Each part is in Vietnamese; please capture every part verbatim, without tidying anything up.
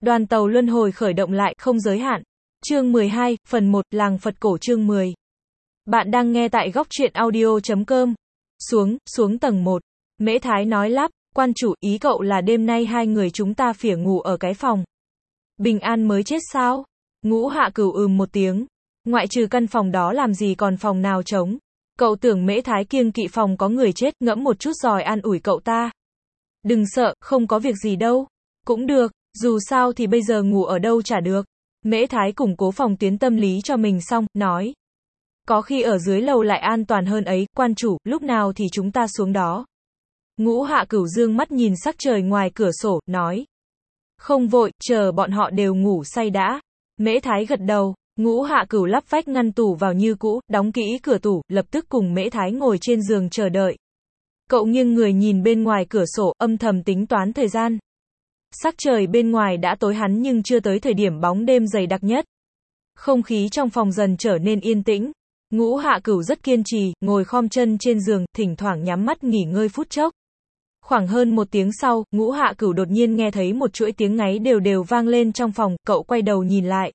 Đoàn tàu luân hồi khởi động lại, không giới hạn. Chương mười hai, phần một, Làng Phật Cổ chương mười. Bạn đang nghe tại góc truyện audio chấm com. Xuống, xuống tầng một. Mễ Thái nói lắp, quan chủ, ý cậu là đêm nay hai người chúng ta phỉa ngủ ở cái phòng. Bình An mới chết sao? Ngũ Hạ Cửu ừm một tiếng. Ngoại trừ căn phòng đó làm gì còn phòng nào trống. Cậu tưởng Mễ Thái kiêng kỵ phòng có người chết, ngẫm một chút rồi an ủi cậu ta. Đừng sợ, không có việc gì đâu. Cũng được, dù sao thì bây giờ ngủ ở đâu chả được. Mễ Thái củng cố phòng tuyến tâm lý cho mình xong, nói. Có khi ở dưới lầu lại an toàn hơn ấy, quan chủ, lúc nào thì chúng ta xuống đó. Ngũ Hạ Cửu dương mắt nhìn sắc trời ngoài cửa sổ, nói. Không vội, chờ bọn họ đều ngủ say đã. Mễ Thái gật đầu. Ngũ Hạ Cửu lắp vách ngăn tủ vào như cũ, đóng kỹ cửa tủ, lập tức cùng Mễ Thái ngồi trên giường chờ đợi. Cậu nghiêng người nhìn bên ngoài cửa sổ, âm thầm tính toán thời gian. Sắc trời bên ngoài đã tối hẳn nhưng chưa tới thời điểm bóng đêm dày đặc nhất. Không khí trong phòng dần trở nên yên tĩnh. Ngũ Hạ Cửu rất kiên trì, ngồi khom chân trên giường, thỉnh thoảng nhắm mắt nghỉ ngơi phút chốc. Khoảng hơn một tiếng sau, Ngũ Hạ Cửu đột nhiên nghe thấy một chuỗi tiếng ngáy đều đều vang lên trong phòng, cậu quay đầu nhìn lại.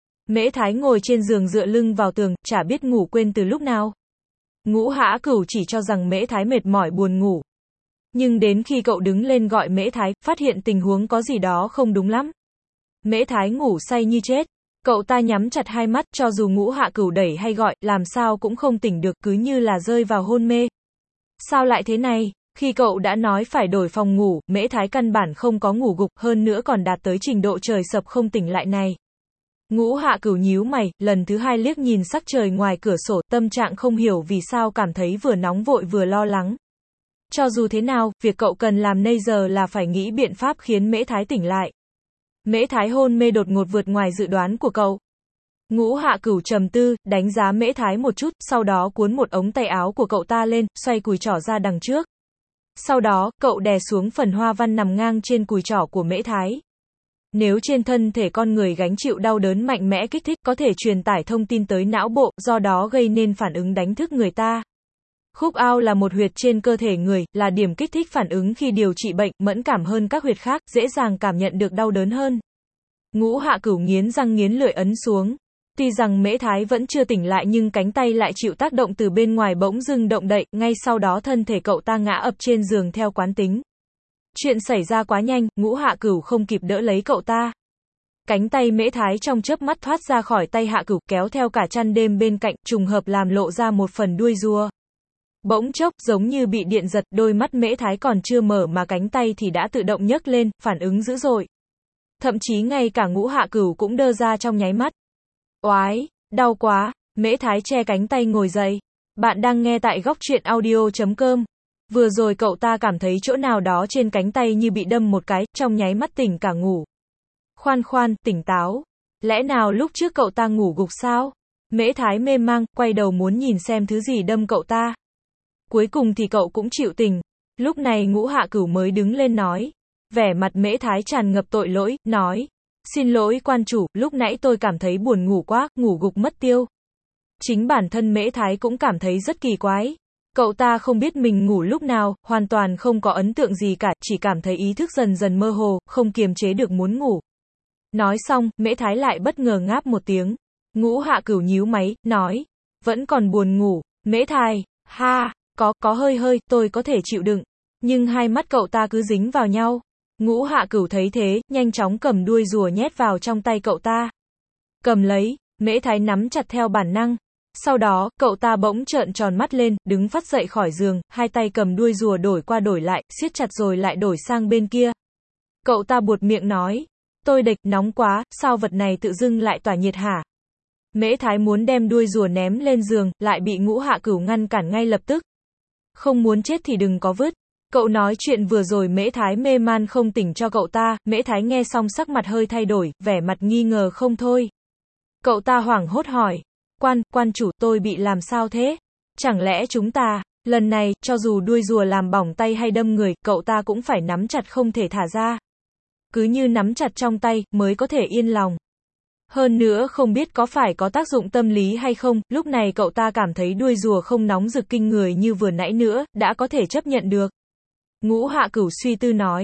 Mễ Thái ngồi trên giường dựa lưng vào tường, chả biết ngủ quên từ lúc nào. Ngũ Hạ Cửu chỉ cho rằng Mễ Thái mệt mỏi buồn ngủ. Nhưng đến khi cậu đứng lên gọi Mễ Thái, phát hiện tình huống có gì đó không đúng lắm. Mễ Thái ngủ say như chết. Cậu ta nhắm chặt hai mắt, cho dù Ngũ Hạ Cửu đẩy hay gọi, làm sao cũng không tỉnh được, cứ như là rơi vào hôn mê. Sao lại thế này? Khi cậu đã nói phải đổi phòng ngủ, Mễ Thái căn bản không có ngủ gục, hơn nữa còn đạt tới trình độ trời sập không tỉnh lại này. Ngũ Hạ Cửu nhíu mày, lần thứ hai liếc nhìn sắc trời ngoài cửa sổ, tâm trạng không hiểu vì sao cảm thấy vừa nóng vội vừa lo lắng. Cho dù thế nào, việc cậu cần làm bây giờ là phải nghĩ biện pháp khiến Mễ Thái tỉnh lại. Mễ Thái hôn mê đột ngột vượt ngoài dự đoán của cậu. Ngũ Hạ Cửu trầm tư, đánh giá Mễ Thái một chút, sau đó cuốn một ống tay áo của cậu ta lên, xoay cùi trỏ ra đằng trước. Sau đó, cậu đè xuống phần hoa văn nằm ngang trên cùi trỏ của Mễ Thái. Nếu trên thân thể con người gánh chịu đau đớn mạnh mẽ kích thích có thể truyền tải thông tin tới não bộ, do đó gây nên phản ứng đánh thức người ta. Khúc ao là một huyệt trên cơ thể người, là điểm kích thích phản ứng khi điều trị bệnh, mẫn cảm hơn các huyệt khác, dễ dàng cảm nhận được đau đớn hơn. Ngũ Hạ Cửu nghiến răng nghiến lợi ấn xuống. Tuy rằng Mễ Thái vẫn chưa tỉnh lại nhưng cánh tay lại chịu tác động từ bên ngoài bỗng dưng động đậy, ngay sau đó thân thể cậu ta ngã ập trên giường theo quán tính. Chuyện xảy ra quá nhanh, Ngũ Hạ Cửu không kịp đỡ lấy cậu ta. Cánh tay Mễ Thái trong chớp mắt thoát ra khỏi tay Hạ Cửu, kéo theo cả chăn đêm bên cạnh, trùng hợp làm lộ ra một phần đuôi rùa. Bỗng chốc, giống như bị điện giật, đôi mắt Mễ Thái còn chưa mở mà cánh tay thì đã tự động nhấc lên, phản ứng dữ dội. Thậm chí ngay cả Ngũ Hạ Cửu cũng đơ ra trong nháy mắt. Oái, đau quá, Mễ Thái che cánh tay ngồi dậy. Bạn đang nghe tại góc truyện audio chấm com. Vừa rồi cậu ta cảm thấy chỗ nào đó trên cánh tay như bị đâm một cái, trong nháy mắt tỉnh cả ngủ. Khoan khoan, tỉnh táo. Lẽ nào lúc trước cậu ta ngủ gục sao? Mễ Thái mê mang, quay đầu muốn nhìn xem thứ gì đâm cậu ta. Cuối cùng thì cậu cũng chịu tỉnh. Lúc này Ngũ Hạ Cửu mới đứng lên nói. Vẻ mặt Mễ Thái tràn ngập tội lỗi, nói. Xin lỗi quan chủ, lúc nãy tôi cảm thấy buồn ngủ quá, ngủ gục mất tiêu. Chính bản thân Mễ Thái cũng cảm thấy rất kỳ quái. Cậu ta không biết mình ngủ lúc nào, hoàn toàn không có ấn tượng gì cả, chỉ cảm thấy ý thức dần dần mơ hồ, không kiềm chế được muốn ngủ. Nói xong, Mễ Thái lại bất ngờ ngáp một tiếng. Ngũ Hạ Cửu nhíu máy, nói. Vẫn còn buồn ngủ, Mễ Thái, ha, có, có hơi hơi, tôi có thể chịu đựng. Nhưng hai mắt cậu ta cứ dính vào nhau. Ngũ Hạ Cửu thấy thế, nhanh chóng cầm đuôi rùa nhét vào trong tay cậu ta. Cầm lấy, Mễ Thái nắm chặt theo bản năng. Sau đó, cậu ta bỗng trợn tròn mắt lên, đứng phắt dậy khỏi giường, hai tay cầm đuôi rùa đổi qua đổi lại, siết chặt rồi lại đổi sang bên kia. Cậu ta buột miệng nói, tôi địch, nóng quá, sao vật này tự dưng lại tỏa nhiệt hả? Mễ Thái muốn đem đuôi rùa ném lên giường, lại bị Ngũ Hạ Cửu ngăn cản ngay lập tức. Không muốn chết thì đừng có vứt. Cậu nói chuyện vừa rồi Mễ Thái mê man không tỉnh cho cậu ta, Mễ Thái nghe xong sắc mặt hơi thay đổi, vẻ mặt nghi ngờ không thôi. Cậu ta hoảng hốt hỏi. Quan, quan chủ, tôi bị làm sao thế? Chẳng lẽ chúng ta, lần này, cho dù đuôi rùa làm bỏng tay hay đâm người, cậu ta cũng phải nắm chặt không thể thả ra. Cứ như nắm chặt trong tay, mới có thể yên lòng. Hơn nữa không biết có phải có tác dụng tâm lý hay không, lúc này cậu ta cảm thấy đuôi rùa không nóng rực kinh người như vừa nãy nữa, đã có thể chấp nhận được. Ngũ Hạ Cửu suy tư nói.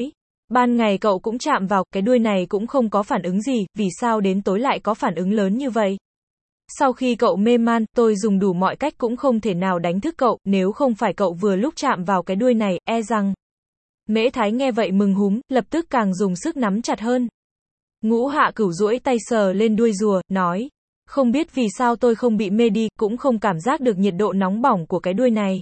Ban ngày cậu cũng chạm vào, cái đuôi này cũng không có phản ứng gì, vì sao đến tối lại có phản ứng lớn như vậy? Sau khi cậu mê man, tôi dùng đủ mọi cách cũng không thể nào đánh thức cậu, nếu không phải cậu vừa lúc chạm vào cái đuôi này, e rằng. Mễ Thái nghe vậy mừng húm, lập tức càng dùng sức nắm chặt hơn. Ngũ Hạ Cửu duỗi tay sờ lên đuôi rùa, nói. Không biết vì sao tôi không bị mê đi, cũng không cảm giác được nhiệt độ nóng bỏng của cái đuôi này.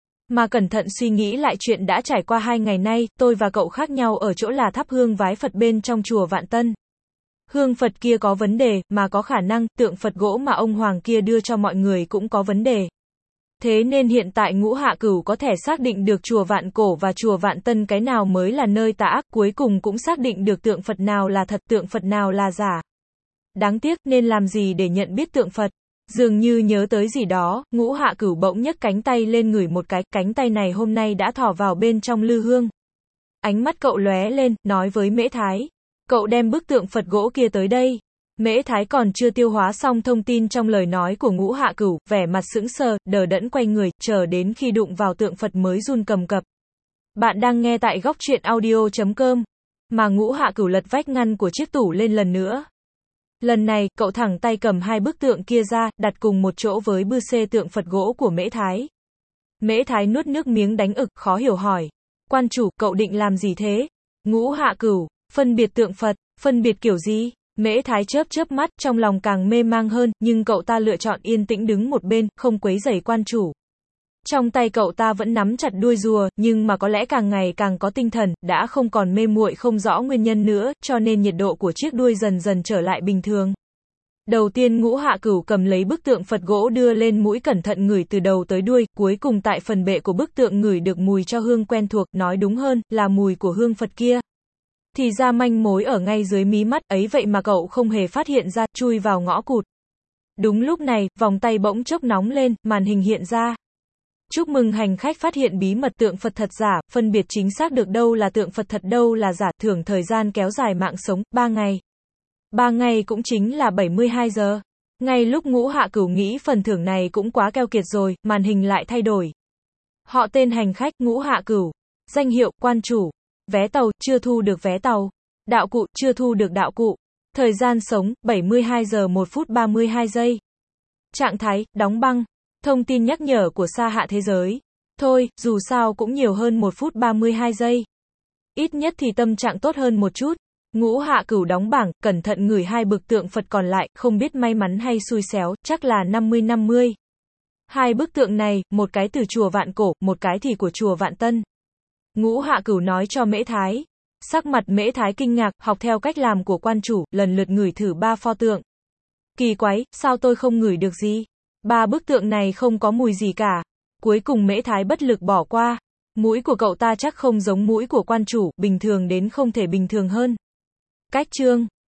Mà cẩn thận suy nghĩ lại chuyện đã trải qua hai ngày nay, tôi và cậu khác nhau ở chỗ là thắp hương vái Phật bên trong chùa Vạn Tân. Hương Phật kia có vấn đề, mà có khả năng, tượng Phật gỗ mà ông Hoàng kia đưa cho mọi người cũng có vấn đề. Thế nên hiện tại Ngũ Hạ Cửu có thể xác định được chùa Vạn Cổ và chùa Vạn Tân cái nào mới là nơi tà ác, cuối cùng cũng xác định được tượng Phật nào là thật, tượng Phật nào là giả. Đáng tiếc, nên làm gì để nhận biết tượng Phật? Dường như nhớ tới gì đó, Ngũ Hạ Cửu bỗng nhấc cánh tay lên ngửi một cái, cánh tay này hôm nay đã thò vào bên trong lư hương. Ánh mắt cậu lóe lên, nói với Mễ Thái. Cậu đem bức tượng Phật gỗ kia tới đây. Mễ Thái còn chưa tiêu hóa xong thông tin trong lời nói của Ngũ Hạ Cửu, vẻ mặt sững sờ, đờ đẫn quay người, chờ đến khi đụng vào tượng Phật mới run cầm cập. Bạn đang nghe tại góc truyện audio chấm com. Mà Ngũ Hạ Cửu lật vách ngăn của chiếc tủ lên lần nữa. Lần này, cậu thẳng tay cầm hai bức tượng kia ra, đặt cùng một chỗ với bư xê tượng Phật gỗ của Mễ Thái. Mễ Thái nuốt nước miếng đánh ực, khó hiểu hỏi. Quan chủ, cậu định làm gì thế? Ngũ Hạ Cửu, phân biệt tượng Phật, phân biệt kiểu gì? Mễ Thái chớp chớp mắt, trong lòng càng mê mang hơn, nhưng cậu ta lựa chọn yên tĩnh đứng một bên, không quấy rầy quan chủ. Trong tay cậu ta vẫn nắm chặt đuôi rùa, nhưng mà có lẽ càng ngày càng có tinh thần, đã không còn mê muội không rõ nguyên nhân nữa, cho nên nhiệt độ của chiếc đuôi dần dần trở lại bình thường. Đầu tiên Ngũ Hạ Cửu cầm lấy bức tượng Phật gỗ đưa lên mũi cẩn thận ngửi từ đầu tới đuôi, cuối cùng tại phần bệ của bức tượng ngửi được mùi cho hương quen thuộc, nói đúng hơn, là mùi của hương Phật kia. Thì ra manh mối ở ngay dưới mí mắt, ấy vậy mà cậu không hề phát hiện ra, chui vào ngõ cụt. Đúng lúc này, vòng tay bỗng chốc nóng lên, màn hình hiện ra. Chúc mừng hành khách phát hiện bí mật tượng Phật thật giả, phân biệt chính xác được đâu là tượng Phật thật đâu là giả, thưởng thời gian kéo dài mạng sống, ba ngày. ba ngày cũng chính là bảy mươi hai giờ. Ngay lúc Ngũ Hạ Cửu nghĩ phần thưởng này cũng quá keo kiệt rồi, màn hình lại thay đổi. Họ tên hành khách, Ngũ Hạ Cửu. Danh hiệu, quan chủ. Vé tàu, chưa thu được vé tàu. Đạo cụ, chưa thu được đạo cụ. Thời gian sống, bảy mươi hai giờ một phút ba mươi hai giây. Trạng thái, đóng băng. Thông tin nhắc nhở của xa hạ thế giới. Thôi, dù sao cũng nhiều hơn một phút ba mươi hai giây. Ít nhất thì tâm trạng tốt hơn một chút. Ngũ Hạ Cửu đóng bảng, cẩn thận ngửi hai bức tượng Phật còn lại, không biết may mắn hay xui xéo, chắc là năm mươi năm mươi. Hai bức tượng này, một cái từ chùa Vạn Cổ, một cái thì của chùa Vạn Tân. Ngũ Hạ Cửu nói cho Mễ Thái. Sắc mặt Mễ Thái kinh ngạc, học theo cách làm của quan chủ, lần lượt ngửi thử ba pho tượng. Kỳ quái, sao tôi không ngửi được gì? Ba bức tượng này không có mùi gì cả. Cuối cùng Mễ Thái bất lực bỏ qua. Mũi của cậu ta chắc không giống mũi của quan chủ, bình thường đến không thể bình thường hơn. Cách chương